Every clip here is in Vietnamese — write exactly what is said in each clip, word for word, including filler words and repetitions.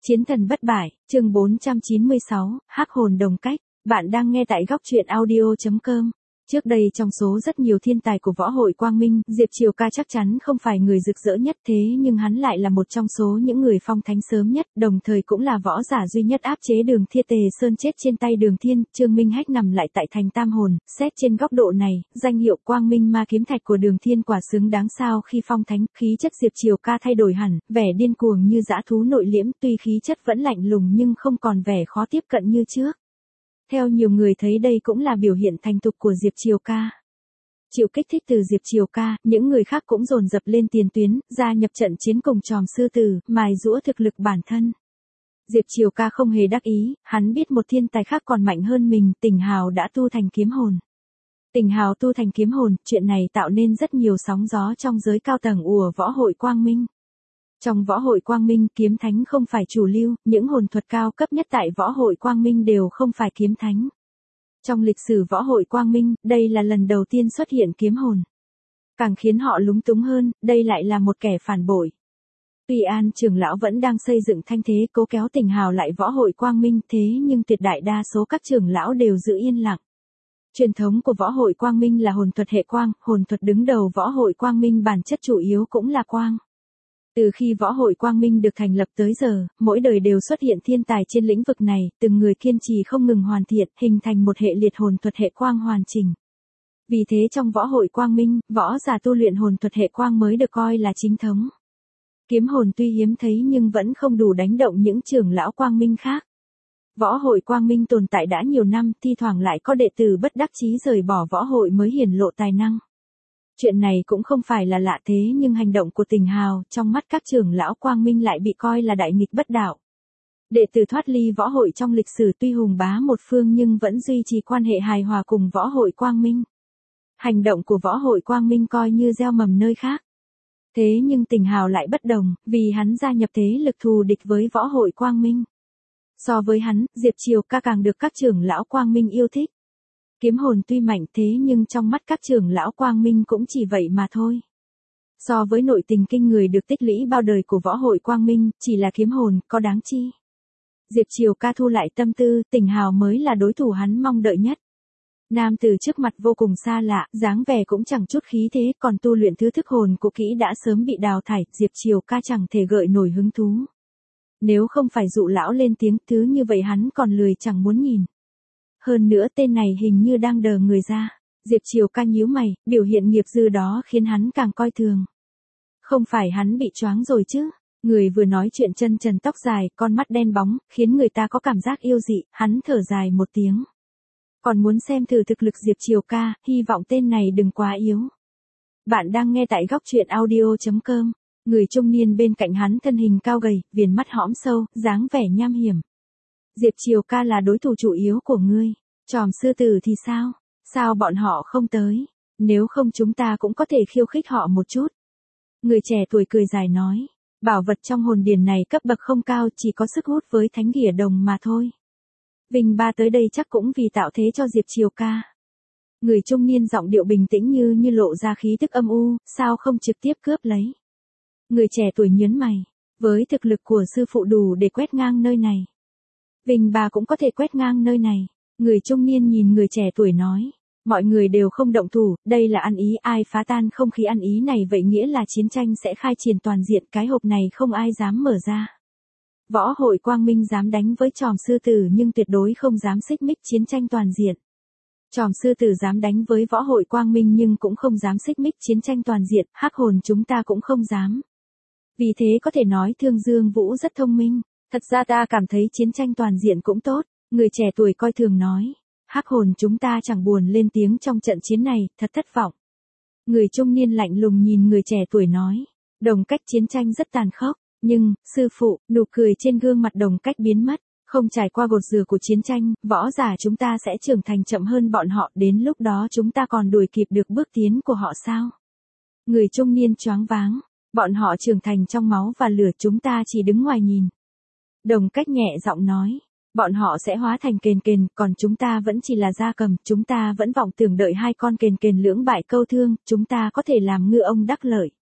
Chiến thần bất bại, chương bốn trăm chín mươi sáu, hắc hồn đồng cách. Bạn đang nghe tại góc truyện audio chấm com. Trước đây trong số rất nhiều thiên tài của võ hội Quang Minh, Diệp Triều Ca chắc chắn không phải người rực rỡ nhất, thế nhưng hắn lại là một trong số những người phong thánh sớm nhất, đồng thời cũng là võ giả duy nhất áp chế Đường Thiên Tề Sơn chết trên tay Đường Thiên. Trương Minh Hách nằm lại tại thành Tam Hồn, xét trên góc độ này, danh hiệu Quang Minh Ma Kiếm Thạch của Đường Thiên quả xứng đáng sao khi phong thánh. Khí chất Diệp Triều Ca thay đổi hẳn, vẻ điên cuồng như dã thú nội liễm, tuy khí chất vẫn lạnh lùng nhưng không còn vẻ khó tiếp cận như trước. Theo nhiều người thấy đây cũng là biểu hiện thành thục của Diệp Triều Ca. Chịu kích thích từ Diệp Triều Ca, những người khác cũng dồn dập lên tiền tuyến, gia nhập trận chiến cùng Tròm Sư Tử, mài giũa thực lực bản thân. Diệp Triều Ca không hề đắc ý, hắn biết một thiên tài khác còn mạnh hơn mình, Tỉnh Hào đã tu thành kiếm hồn. Tỉnh Hào tu thành kiếm hồn, chuyện này tạo nên rất nhiều sóng gió trong giới cao tầng của võ hội Quang Minh. Trong võ hội Quang Minh, kiếm thánh không phải chủ lưu, những hồn thuật cao cấp nhất tại võ hội Quang Minh đều không phải kiếm thánh. Trong lịch sử võ hội Quang Minh, đây là lần đầu tiên xuất hiện kiếm hồn. Càng khiến họ lúng túng hơn, đây lại là một kẻ phản bội. Tuy An trưởng lão vẫn đang xây dựng thanh thế cố kéo Tỉnh Hào lại võ hội Quang Minh, thế nhưng tuyệt đại đa số các trưởng lão đều giữ yên lặng. Truyền thống của võ hội Quang Minh là hồn thuật hệ quang, hồn thuật đứng đầu võ hội Quang Minh bản chất chủ yếu cũng là quang. Từ khi võ hội Quang Minh được thành lập tới giờ, mỗi đời đều xuất hiện thiên tài trên lĩnh vực này, từng người kiên trì không ngừng hoàn thiện, hình thành một hệ liệt hồn thuật hệ quang hoàn chỉnh. Vì thế trong võ hội Quang Minh, võ giả tu luyện hồn thuật hệ quang mới được coi là chính thống. Kiếm hồn tuy hiếm thấy nhưng vẫn không đủ đánh động những trưởng lão Quang Minh khác. Võ hội Quang Minh tồn tại đã nhiều năm, thi thoảng lại có đệ tử bất đắc chí rời bỏ võ hội mới hiển lộ tài năng. Chuyện này cũng không phải là lạ thế nhưng hành động của Tỉnh Hào trong mắt các trưởng lão Quang Minh lại bị coi là đại nghịch bất đạo. Đệ tử thoát ly võ hội trong lịch sử tuy hùng bá một phương nhưng vẫn duy trì quan hệ hài hòa cùng võ hội Quang Minh. Hành động của võ hội Quang Minh coi như gieo mầm nơi khác. Thế nhưng Tỉnh Hào lại bất đồng, vì hắn gia nhập thế lực thù địch với võ hội Quang Minh. So với hắn, Diệp Triều Ca càng được các trưởng lão Quang Minh yêu thích. Kiếm hồn tuy mạnh thế nhưng trong mắt các trưởng lão Quang Minh cũng chỉ vậy mà thôi. So với nội tình kinh người được tích lũy bao đời của võ hội Quang Minh, chỉ là kiếm hồn, có đáng chi. Diệp Triều Ca thu lại tâm tư, Tỉnh Hào mới là đối thủ hắn mong đợi nhất. Nam từ trước mặt vô cùng xa lạ, dáng vẻ cũng chẳng chút khí thế, còn tu luyện thứ thức hồn của kỹ đã sớm bị đào thải, Diệp Triều Ca chẳng thể gợi nổi hứng thú. Nếu không phải dụ lão lên tiếng, thứ như vậy hắn còn lười chẳng muốn nhìn. Hơn nữa tên này hình như đang đờ người ra. Diệp Triều Ca nhíu mày, biểu hiện nghiệp dư đó khiến hắn càng coi thường. Không phải hắn bị choáng rồi chứ? Người vừa nói chuyện chân trần tóc dài, con mắt đen bóng, khiến người ta có cảm giác yêu dị, hắn thở dài một tiếng. Còn muốn xem thử thực lực Diệp Triều Ca, hy vọng tên này đừng quá yếu. Bạn đang nghe tại góc truyện audio chấm com. Người trung niên bên cạnh hắn thân hình cao gầy, viền mắt hõm sâu, dáng vẻ nham hiểm. Diệp Triều Ca là đối thủ chủ yếu của ngươi. Tròm Sư Tử thì sao? Sao bọn họ không tới? Nếu không chúng ta cũng có thể khiêu khích họ một chút. Người trẻ tuổi cười dài nói. Bảo vật trong hồn điền này cấp bậc không cao, chỉ có sức hút với thánh ghỉa đồng mà thôi. Vinh Ba tới đây chắc cũng vì tạo thế cho Diệp Triều Ca. Người trung niên giọng điệu bình tĩnh như như lộ ra khí tức âm u, sao không trực tiếp cướp lấy? Người trẻ tuổi nhớn mày. Với thực lực của sư phụ đủ để quét ngang nơi này. Vinh Ba cũng có thể quét ngang nơi này. Người trung niên nhìn người trẻ tuổi nói. Mọi người đều không động thủ, đây là ăn ý, ai phá tan không khí ăn ý này vậy nghĩa là chiến tranh sẽ khai triển toàn diện, cái hộp này không ai dám mở ra. Võ hội Quang Minh dám đánh với Tròm Sư Tử nhưng tuyệt đối không dám xích mích chiến tranh toàn diện. Tròm Sư Tử dám đánh với võ hội Quang Minh nhưng cũng không dám xích mích chiến tranh toàn diện, hắc hồn chúng ta cũng không dám. Vì thế có thể nói Thương Dương Vũ rất thông minh, thật ra ta cảm thấy chiến tranh toàn diện cũng tốt. Người trẻ tuổi coi thường nói, hắc hồn chúng ta chẳng buồn lên tiếng trong trận chiến này, thật thất vọng. Người trung niên lạnh lùng nhìn người trẻ tuổi nói, Đồng Cách chiến tranh rất tàn khốc, nhưng, sư phụ, nụ cười trên gương mặt Đồng Cách biến mất, không trải qua gột rửa của chiến tranh, võ giả chúng ta sẽ trưởng thành chậm hơn bọn họ, đến lúc đó chúng ta còn đuổi kịp được bước tiến của họ sao? Người trung niên choáng váng, bọn họ trưởng thành trong máu và lửa, chúng ta chỉ đứng ngoài nhìn. Đồng Cách nhẹ giọng nói. Bọn họ sẽ hóa thành kền kền, còn chúng ta vẫn chỉ là gia cầm, chúng ta vẫn vọng tưởng đợi hai con kền kền lưỡng bại câu thương, chúng ta có thể làm ngư ông đắc lợi.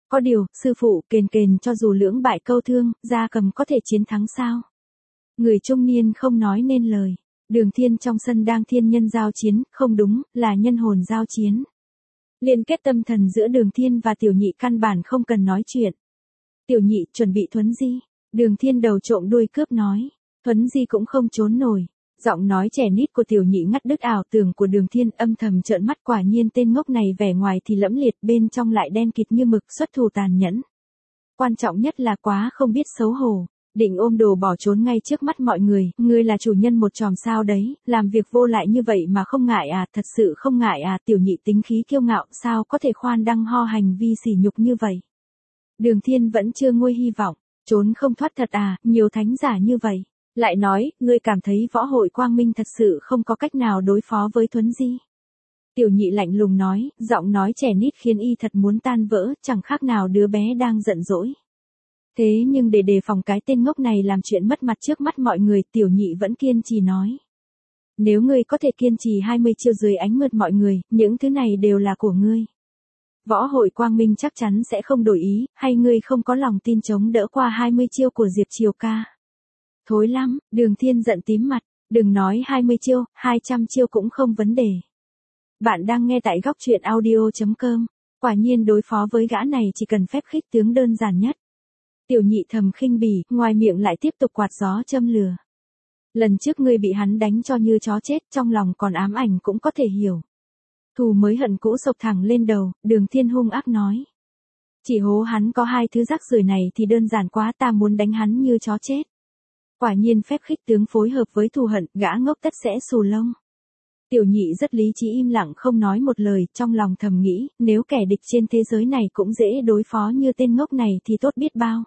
Có điều, sư phụ, kền kền cho dù lưỡng bại câu thương, gia cầm có thể chiến thắng sao? Người trung niên không nói nên lời. Đường Thiên trong sân đang thiên nhân giao chiến, không đúng, là nhân hồn giao chiến. Liên kết tâm thần giữa Đường Thiên và Tiểu Nhị căn bản không cần nói chuyện. Tiểu Nhị chuẩn bị thuấn di. Đường Thiên đầu trộm đuôi cướp nói. Thuấn di cũng không trốn nổi. Giọng nói trẻ nít của Tiểu Nhị ngắt đứt ảo tưởng của Đường Thiên, âm thầm trợn mắt, quả nhiên tên ngốc này vẻ ngoài thì lẫm liệt, bên trong lại đen kịt như mực, xuất thủ tàn nhẫn. Quan trọng nhất là quá không biết xấu hổ. Định ôm đồ bỏ trốn ngay trước mắt mọi người, ngươi là chủ nhân một chòm sao đấy, làm việc vô lại như vậy mà không ngại à, thật sự không ngại à. Tiểu Nhị tính khí kiêu ngạo, sao có thể khoan đăng ho hành vi sỉ nhục như vậy. Đường Thiên vẫn chưa nguôi hy vọng, trốn không thoát thật à, nhiều thánh giả như vậy. Lại nói, ngươi cảm thấy võ hội quang minh thật sự không có cách nào đối phó với thuấn di. Tiểu Nhị lạnh lùng nói, giọng nói trẻ nít khiến y thật muốn tan vỡ, chẳng khác nào đứa bé đang giận dỗi. Thế nhưng để đề phòng cái tên ngốc này làm chuyện mất mặt trước mắt mọi người, Tiểu Nhị vẫn kiên trì nói. Nếu ngươi có thể kiên trì hai mươi chiêu dưới ánh mượt mọi người, những thứ này đều là của ngươi. Võ hội quang minh chắc chắn sẽ không đổi ý, hay ngươi không có lòng tin chống đỡ qua hai mươi chiêu của Diệp Triều ca. Thối lắm, Đường Thiên giận tím mặt, đừng nói hai mươi chiêu, hai trăm chiêu cũng không vấn đề. Bạn đang nghe tại góc truyện audio chấm com, quả nhiên đối phó với gã này chỉ cần phép khích tướng đơn giản nhất. Tiểu Nhị thầm khinh bỉ, ngoài miệng lại tiếp tục quạt gió châm lửa. Lần trước ngươi bị hắn đánh cho như chó chết, trong lòng còn ám ảnh cũng có thể hiểu. Thù mới hận cũ sộc thẳng lên đầu, Đường Thiên hung ác nói. Chỉ hố hắn có hai thứ rác rưởi này thì đơn giản quá, ta muốn đánh hắn như chó chết. Quả nhiên phép khích tướng phối hợp với thù hận, gã ngốc tất sẽ xù lông. Tiểu Nhị rất lý trí im lặng không nói một lời, trong lòng thầm nghĩ, nếu kẻ địch trên thế giới này cũng dễ đối phó như tên ngốc này thì tốt biết bao.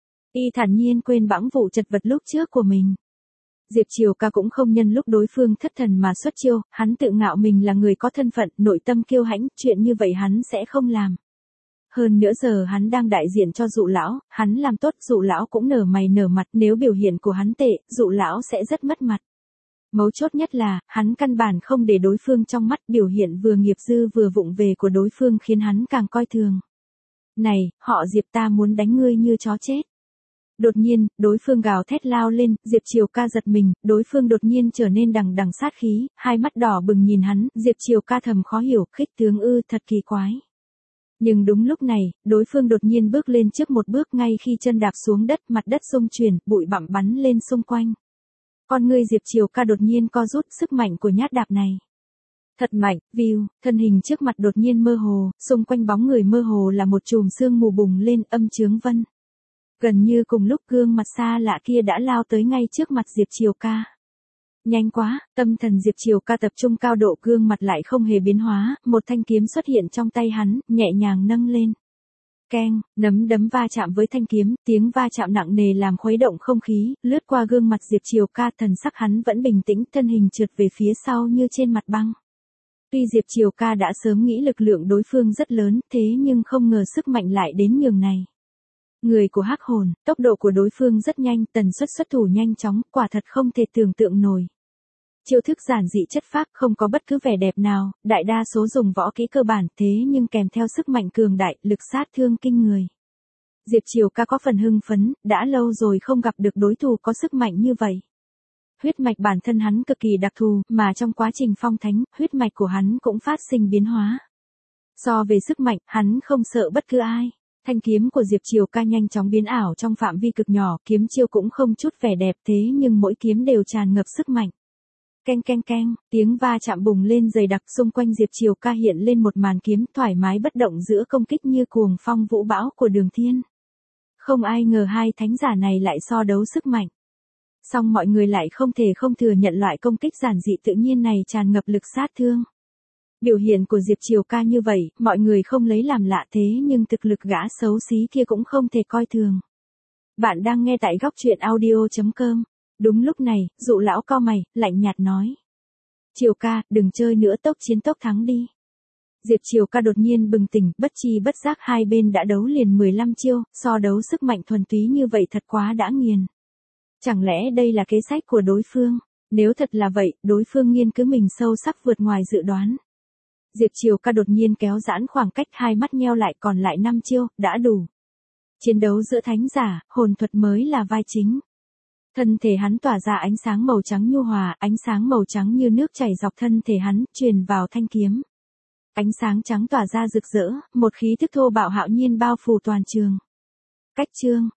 Y thản nhiên quên bẵng vụ chật vật lúc trước của mình. Diệp Triều ca cũng không nhân lúc đối phương thất thần mà xuất chiêu, hắn tự ngạo mình là người có thân phận, nội tâm kiêu hãnh, chuyện như vậy hắn sẽ không làm. Hơn nữa giờ hắn đang đại diện cho Dụ lão, hắn làm tốt Dụ lão cũng nở mày nở mặt, nếu biểu hiện của hắn tệ, Dụ lão sẽ rất mất mặt. Mấu chốt nhất là, hắn căn bản không để đối phương trong mắt, biểu hiện vừa nghiệp dư vừa vụng về của đối phương khiến hắn càng coi thường. Này, họ Diệp, ta muốn đánh ngươi như chó chết. Đột nhiên, đối phương gào thét lao lên, Diệp Triều ca giật mình, đối phương đột nhiên trở nên đằng đằng sát khí, hai mắt đỏ bừng nhìn hắn, Diệp Triều ca thầm khó hiểu, khích tướng ư, thật kỳ quái. Nhưng đúng lúc này, đối phương đột nhiên bước lên trước một bước, ngay khi chân đạp xuống đất, mặt đất xung chuyển, bụi bặm bắn lên xung quanh. Con ngươi Diệp Triều ca đột nhiên co rút, sức mạnh của nhát đạp này. Thật mạnh, view, thân hình trước mặt đột nhiên mơ hồ, xung quanh bóng người mơ hồ là một chùm sương mù bùng lên, âm chướng vân. Gần như cùng lúc gương mặt xa lạ kia đã lao tới ngay trước mặt Diệp Triều ca. Nhanh quá, tâm thần Diệp Triều ca tập trung cao độ, gương mặt lại không hề biến hóa, một thanh kiếm xuất hiện trong tay hắn, nhẹ nhàng nâng lên. Keng, nắm đấm va chạm với thanh kiếm, tiếng va chạm nặng nề làm khuấy động không khí, lướt qua gương mặt Diệp Triều ca, thần sắc hắn vẫn bình tĩnh, thân hình trượt về phía sau như trên mặt băng. Tuy Diệp Triều ca đã sớm nghĩ lực lượng đối phương rất lớn, thế nhưng không ngờ sức mạnh lại đến nhường này. Người của hắc hồn, tốc độ của đối phương rất nhanh, tần suất xuất thủ nhanh chóng, quả thật không thể tưởng tượng nổi. Chiêu thức giản dị chất phác, không có bất cứ vẻ đẹp nào, đại đa số dùng võ kỹ cơ bản, thế nhưng kèm theo sức mạnh cường đại, lực sát thương kinh người. Diệp Triều ca có phần hưng phấn, đã lâu rồi không gặp được đối thủ có sức mạnh như vậy. Huyết mạch bản thân hắn cực kỳ đặc thù, mà trong quá trình phong thánh, huyết mạch của hắn cũng phát sinh biến hóa. So về sức mạnh, hắn không sợ bất cứ ai. Thanh kiếm của Diệp Triều ca nhanh chóng biến ảo trong phạm vi cực nhỏ, kiếm chiêu cũng không chút vẻ đẹp, thế nhưng mỗi kiếm đều tràn ngập sức mạnh. Keng keng keng, tiếng va chạm bùng lên dày đặc, xung quanh Diệp Triều ca hiện lên một màn kiếm thoải mái bất động giữa công kích như cuồng phong vũ bão của Đường Thiên. Không ai ngờ hai thánh giả này lại so đấu sức mạnh. Song mọi người lại không thể không thừa nhận loại công kích giản dị tự nhiên này tràn ngập lực sát thương. Biểu hiện của Diệp Triều ca như vậy, mọi người không lấy làm lạ, thế nhưng thực lực gã xấu xí kia cũng không thể coi thường. Bạn đang nghe tại góc truyện audio chấm com. Đúng lúc này, Dụ lão cau mày, lạnh nhạt nói. Triều ca, đừng chơi nữa, tốc chiến tốc thắng đi. Diệp Triều ca đột nhiên bừng tỉnh, bất chi bất giác hai bên đã đấu liền mười lăm chiêu, so đấu sức mạnh thuần túy như vậy thật quá đã nghiền. Chẳng lẽ đây là kế sách của đối phương? Nếu thật là vậy, đối phương nghiên cứu mình sâu sắc vượt ngoài dự đoán. Diệp Triều Ca đột nhiên kéo giãn khoảng cách, hai mắt nheo lại, còn lại năm chiêu, đã đủ. Chiến đấu giữa thánh giả, hồn thuật mới là vai chính. Thân thể hắn tỏa ra ánh sáng màu trắng nhu hòa, ánh sáng màu trắng như nước chảy dọc thân thể hắn, truyền vào thanh kiếm. Ánh sáng trắng tỏa ra rực rỡ, một khí thức thô bạo hạo nhiên bao phủ toàn trường. Cách chương